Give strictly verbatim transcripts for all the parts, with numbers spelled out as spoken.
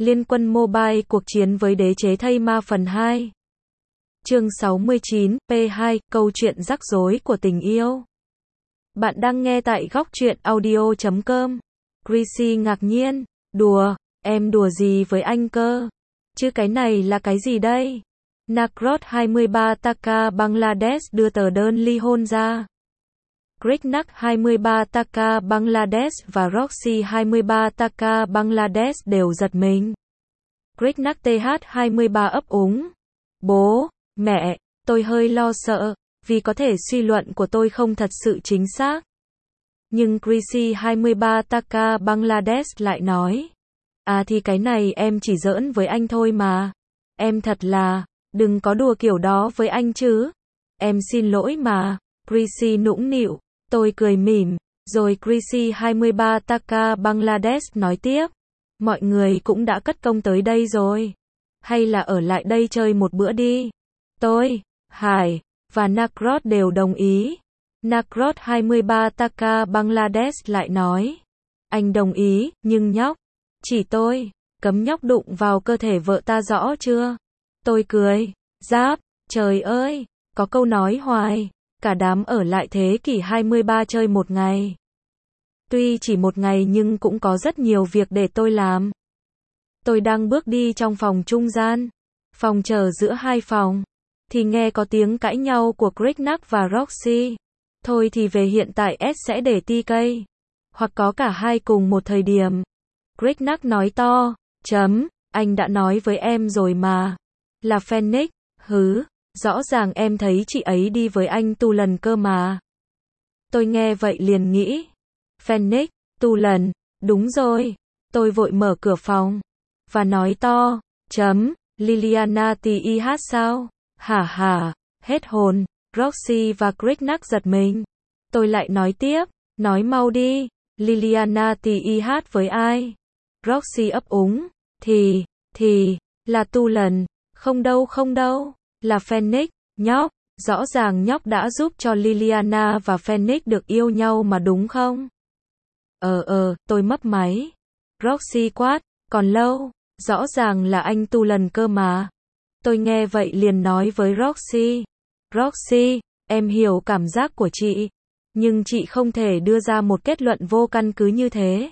Liên quân mobile cuộc chiến với đế chế thây ma phần hai. Chương sáu mươi chín, P hai, câu chuyện rắc rối của tình yêu. Bạn đang nghe tại góc truyện audio chấm com. Chrissy ngạc nhiên, đùa, em đùa gì với anh cơ? Chứ cái này là cái gì đây? Nakrod hai mươi ba Taka Bangladesh đưa tờ đơn ly hôn ra. Krishnak hai mươi ba Taka Bangladesh và Roxy hai mươi ba Taka Bangladesh đều giật mình. Krishnak T H hai mươi ba ấp úng. Bố, mẹ, tôi hơi lo sợ, vì có thể suy luận của tôi không thật sự chính xác. Nhưng Chrissy hai mươi ba Taka Bangladesh lại nói. À thì cái này em chỉ giỡn với anh thôi mà. Em thật là, đừng có đùa kiểu đó với anh chứ. Em xin lỗi mà. Chrissy nũng nịu. Tôi cười mỉm. Rồi Chrissy hai mươi ba Taka Bangladesh nói tiếp. Mọi người cũng đã cất công tới đây rồi. Hay là ở lại đây chơi một bữa đi. Tôi, Hải, và Nakrod đều đồng ý. Nakrod hai mươi ba Taka Bangladesh lại nói. Anh đồng ý, nhưng nhóc. Chỉ tôi, cấm nhóc đụng vào cơ thể vợ ta rõ chưa? Tôi cười. Giáp, trời ơi, có câu nói hoài. Cả đám ở lại thế kỷ hai mươi ba chơi một ngày. Tuy chỉ một ngày nhưng cũng có rất nhiều việc để tôi làm. Tôi đang bước đi trong phòng trung gian. Phòng chờ giữa hai phòng. Thì nghe có tiếng cãi nhau của Krishnak và Roxy. Thôi thì về hiện tại S sẽ để tê ca. Hoặc có cả hai cùng một thời điểm. Krishnak nói to. Chấm, anh đã nói với em rồi mà. Là Phoenix, hứ. Rõ ràng em thấy chị ấy đi với anh tu lần cơ mà. Tôi nghe vậy liền nghĩ. Phoenix, tu lần, đúng rồi. Tôi vội mở cửa phòng. Và nói to. Chấm, Liliana tê i hát sao? Hả hả, hết hồn. Roxy và Krishnak giật mình. Tôi lại nói tiếp. Nói mau đi. Liliana tê i hát với ai? Roxy ấp úng. Thì, thì, là tu lần. Không đâu không đâu. Là Phoenix, nhóc. Rõ ràng nhóc đã giúp cho Liliana và Phoenix được yêu nhau mà đúng không? Ờ ờ, tôi mấp máy. Roxy quát, còn lâu. Rõ ràng là anh tu lần cơ mà. Tôi nghe vậy liền nói với Roxy. Roxy, em hiểu cảm giác của chị. Nhưng chị không thể đưa ra một kết luận vô căn cứ như thế.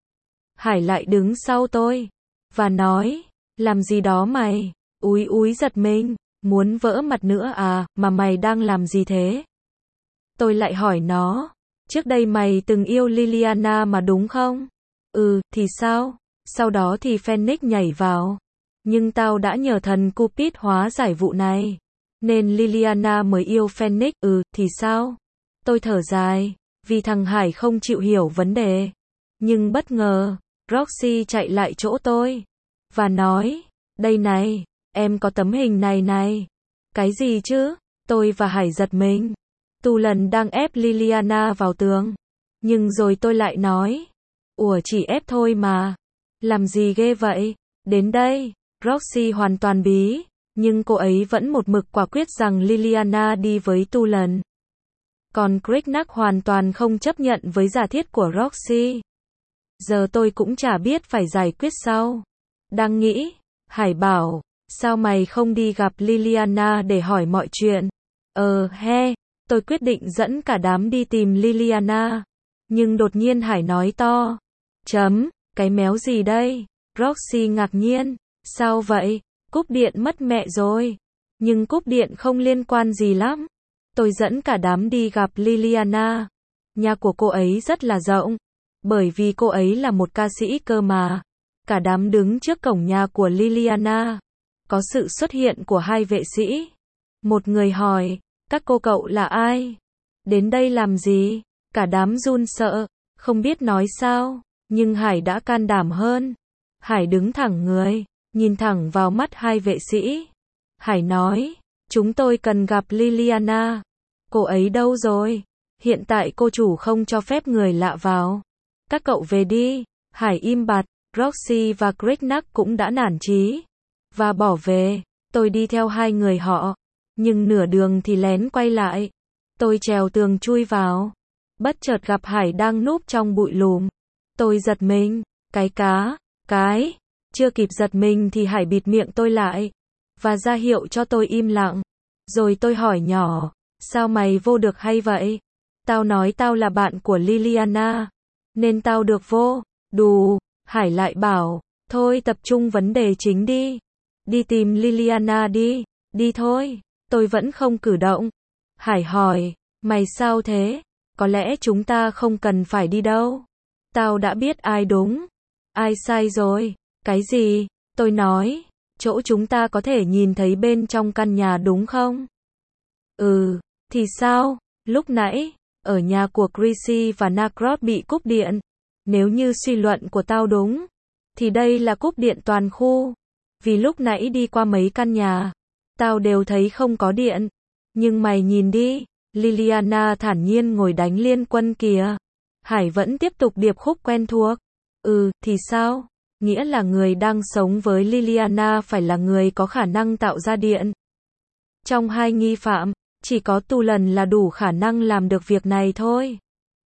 Hải lại đứng sau tôi. Và nói, làm gì đó mày? Úi úi giật mình. Muốn vỡ mặt nữa à, mà mày đang làm gì thế? Tôi lại hỏi nó. Trước đây mày từng yêu Liliana mà đúng không? Ừ, thì sao? Sau đó thì Phoenix nhảy vào. Nhưng tao đã nhờ thần Cupid hóa giải vụ này. Nên Liliana mới yêu Phoenix. Ừ, thì sao? Tôi thở dài. Vì thằng Hải không chịu hiểu vấn đề. Nhưng bất ngờ, Roxy chạy lại chỗ tôi. Và nói, đây này, em có tấm hình này này. Cái gì chứ? Tôi và Hải giật mình. Tu lần đang ép Liliana vào tường. Nhưng rồi tôi lại nói. Ủa chỉ ép thôi mà. Làm gì ghê vậy? Đến đây, Roxy hoàn toàn bí. Nhưng cô ấy vẫn một mực quả quyết rằng Liliana đi với tu lần. Còn Krishnak hoàn toàn không chấp nhận với giả thiết của Roxy. Giờ tôi cũng chả biết phải giải quyết sao. Đang nghĩ, Hải bảo, sao mày không đi gặp Liliana để hỏi mọi chuyện? Ờ, he, tôi quyết định dẫn cả đám đi tìm Liliana. Nhưng đột nhiên Hải nói to. Chấm, cái méo gì đây? Roxy ngạc nhiên. Sao vậy? Cúp điện mất mẹ rồi. Nhưng cúp điện không liên quan gì lắm. Tôi dẫn cả đám đi gặp Liliana. Nhà của cô ấy rất là rộng. Bởi vì cô ấy là một ca sĩ cơ mà. Cả đám đứng trước cổng nhà của Liliana. Có sự xuất hiện của hai vệ sĩ. Một người hỏi, các cô cậu là ai? Đến đây làm gì? Cả đám run sợ, không biết nói sao. Nhưng Hải đã can đảm hơn. Hải đứng thẳng người, nhìn thẳng vào mắt hai vệ sĩ. Hải nói, chúng tôi cần gặp Liliana. Cô ấy đâu rồi? Hiện tại cô chủ không cho phép người lạ vào. Các cậu về đi. Hải im bặt. Roxy và Krishnak cũng đã nản chí. Và bỏ về. Tôi đi theo hai người họ. Nhưng nửa đường thì lén quay lại. Tôi trèo tường chui vào. Bất chợt gặp Hải đang núp trong bụi lùm. Tôi giật mình. Cái cá. Cái. Chưa kịp giật mình thì Hải bịt miệng tôi lại, và ra hiệu cho tôi im lặng. Rồi tôi hỏi nhỏ, sao mày vô được hay vậy? Tao nói tao là bạn của Liliana, nên tao được vô. Đù, Hải lại bảo, thôi tập trung vấn đề chính đi. Đi tìm Liliana đi, đi thôi. Tôi vẫn không cử động. Hải hỏi, mày sao thế? Có lẽ chúng ta không cần phải đi đâu. Tao đã biết ai đúng, ai sai rồi. Cái gì? Tôi nói, chỗ chúng ta có thể nhìn thấy bên trong căn nhà đúng không? Ừ, thì sao? Lúc nãy, ở nhà của Chrissy và Nacrot bị cúp điện. Nếu như suy luận của tao đúng, thì đây là cúp điện toàn khu. Vì lúc nãy đi qua mấy căn nhà, tao đều thấy không có điện. Nhưng mày nhìn đi, Liliana thản nhiên ngồi đánh liên quân kìa. Hải vẫn tiếp tục điệp khúc quen thuộc. Ừ, thì sao? Nghĩa là người đang sống với Liliana phải là người có khả năng tạo ra điện. Trong hai nghi phạm, chỉ có Tu Lần là đủ khả năng làm được việc này thôi.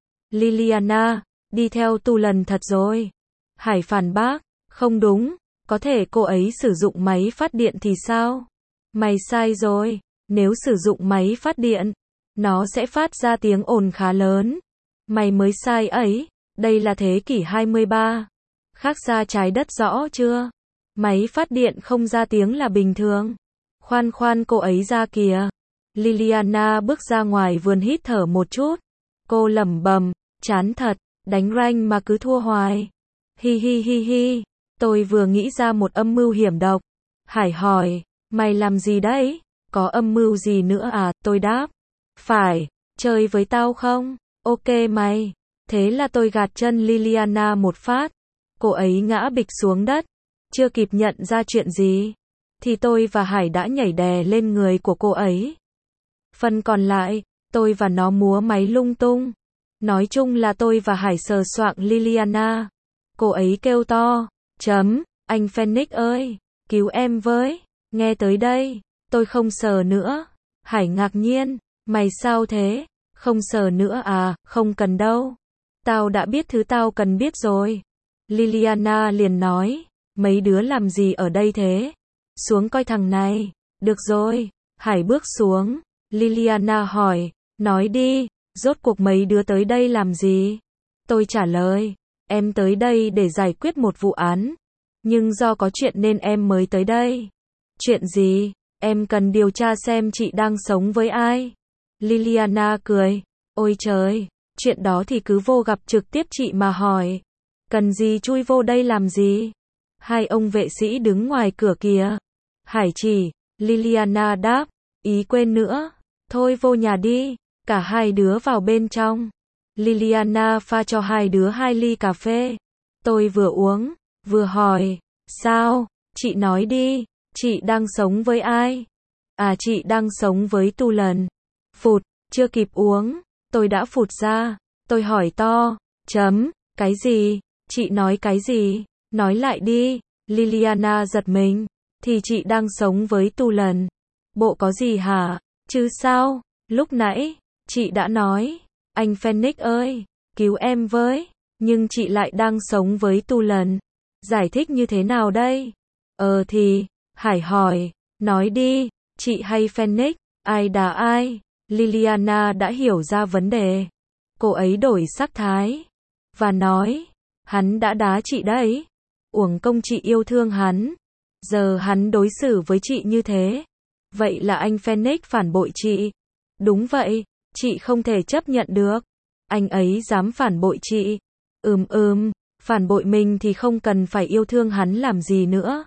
Liliana, đi theo Tu Lần thật rồi. Hải phản bác, không đúng, có thể cô ấy sử dụng máy phát điện thì sao? Mày sai rồi, nếu sử dụng máy phát điện, nó sẽ phát ra tiếng ồn khá lớn. Mày mới sai ấy, đây là thế kỷ hai mươi ba. Khác xa trái đất rõ chưa? Máy phát điện không ra tiếng là bình thường. Khoan khoan cô ấy ra kìa. Liliana bước ra ngoài vườn hít thở một chút. Cô lẩm bẩm, chán thật, đánh ranh mà cứ thua hoài. Hi hi hi hi, tôi vừa nghĩ ra một âm mưu hiểm độc. Hải hỏi, mày làm gì đấy? Có âm mưu gì nữa à? Tôi đáp, phải, chơi với tao không? Ok mày. Thế là tôi gạt chân Liliana một phát. Cô ấy ngã bịch xuống đất. Chưa kịp nhận ra chuyện gì, thì tôi và Hải đã nhảy đè lên người của cô ấy. Phần còn lại, tôi và nó múa máy lung tung. Nói chung là tôi và Hải sờ soạng Liliana. Cô ấy kêu to, chấm, anh Phoenix ơi, cứu em với. Nghe tới đây, tôi không sờ nữa. Hải ngạc nhiên, mày sao thế? Không sờ nữa à? Không cần đâu. Tao đã biết thứ tao cần biết rồi. Liliana liền nói, mấy đứa làm gì ở đây thế? Xuống coi thằng này. Được rồi. Hải bước xuống. Liliana hỏi, nói đi, rốt cuộc mấy đứa tới đây làm gì? Tôi trả lời, em tới đây để giải quyết một vụ án. Nhưng do có chuyện nên em mới tới đây. Chuyện gì? Em cần điều tra xem chị đang sống với ai. Liliana cười, ôi trời, chuyện đó thì cứ vô gặp trực tiếp chị mà hỏi. Cần gì chui vô đây làm gì? Hai ông vệ sĩ đứng ngoài cửa kìa. Hải chỉ, Liliana đáp, ý quên nữa. Thôi vô nhà đi. Cả hai đứa vào bên trong. Liliana pha cho hai đứa hai ly cà phê. Tôi vừa uống, vừa hỏi, sao? Chị nói đi, chị đang sống với ai? À chị đang sống với Tu Lần. Phụt, chưa kịp uống, tôi đã phụt ra. Tôi hỏi to, chấm, cái gì? Chị nói cái gì? Nói lại đi. Liliana giật mình. Thì chị đang sống với Tu Lần. Bộ có gì hả? Chứ sao? Lúc nãy, chị đã nói, anh Phoenix ơi, cứu em với. Nhưng chị lại đang sống với Tu Lần. Giải thích như thế nào đây? Ờ thì, Hải hỏi, nói đi, chị hay Phoenix, ai đá ai? Liliana đã hiểu ra vấn đề. Cô ấy đổi sắc thái. Và nói, hắn đã đá chị đấy. Uổng công chị yêu thương hắn. Giờ hắn đối xử với chị như thế. Vậy là anh Phoenix phản bội chị. Đúng vậy, chị không thể chấp nhận được. Anh ấy dám phản bội chị. Ừm ừm, phản bội mình thì không cần phải yêu thương hắn làm gì nữa.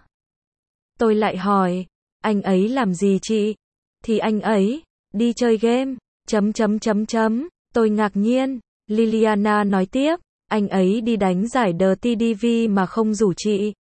Tôi lại hỏi, anh ấy làm gì chị? Thì anh ấy, đi chơi game, chấm chấm chấm chấm. Tôi ngạc nhiên, Liliana nói tiếp, anh ấy đi đánh giải đờ tê đê vê mà không rủ chị.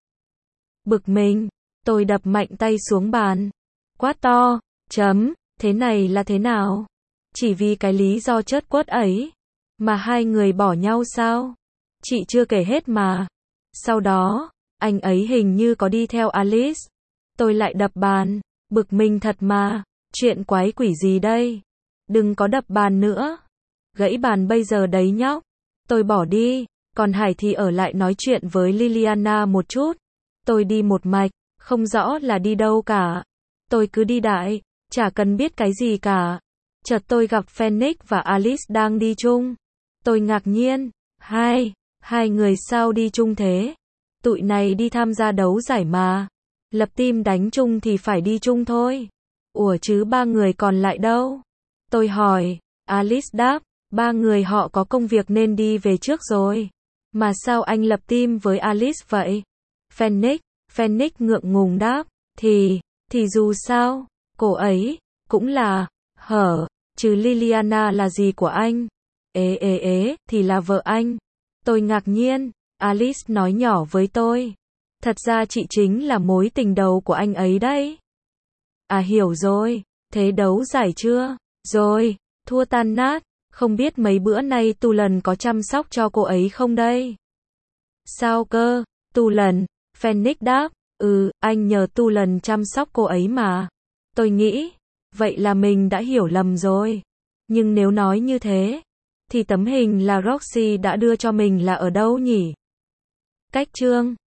Bực mình, tôi đập mạnh tay xuống bàn. Quát to, chấm, thế này là thế nào? Chỉ vì cái lý do chớt quất ấy, mà hai người bỏ nhau sao? Chị chưa kể hết mà. Sau đó, anh ấy hình như có đi theo Alice. Tôi lại đập bàn, bực mình thật mà, chuyện quái quỷ gì đây? Đừng có đập bàn nữa. Gãy bàn bây giờ đấy nhóc. Tôi bỏ đi, còn Hải thì ở lại nói chuyện với Liliana một chút. Tôi đi một mạch, không rõ là đi đâu cả. Tôi cứ đi đại, chả cần biết cái gì cả. Chợt tôi gặp Phoenix và Alice đang đi chung. Tôi ngạc nhiên, hai, hai người sao đi chung thế? Tụi này đi tham gia đấu giải mà. Lập team đánh chung thì phải đi chung thôi. Ủa chứ ba người còn lại đâu? Tôi hỏi, Alice đáp, ba người họ có công việc nên đi về trước rồi. Mà sao anh lập team với Alice vậy? Phoenix, Phoenix ngượng ngùng đáp, thì, thì dù sao, cô ấy, cũng là, hở, chứ Liliana là gì của anh? Ế ế ế, thì là vợ anh. Tôi ngạc nhiên, Alice nói nhỏ với tôi. Thật ra chị chính là mối tình đầu của anh ấy đấy. À hiểu rồi, thế đấu giải chưa? Rồi, thua tan nát, không biết mấy bữa nay Tu Lần có chăm sóc cho cô ấy không đây? Sao cơ? Tu Lần, Phoenix đáp, ừ, anh nhờ Tu Lần chăm sóc cô ấy mà. Tôi nghĩ, vậy là mình đã hiểu lầm rồi. Nhưng nếu nói như thế, thì tấm hình là Roxy đã đưa cho mình là ở đâu nhỉ? Cách chương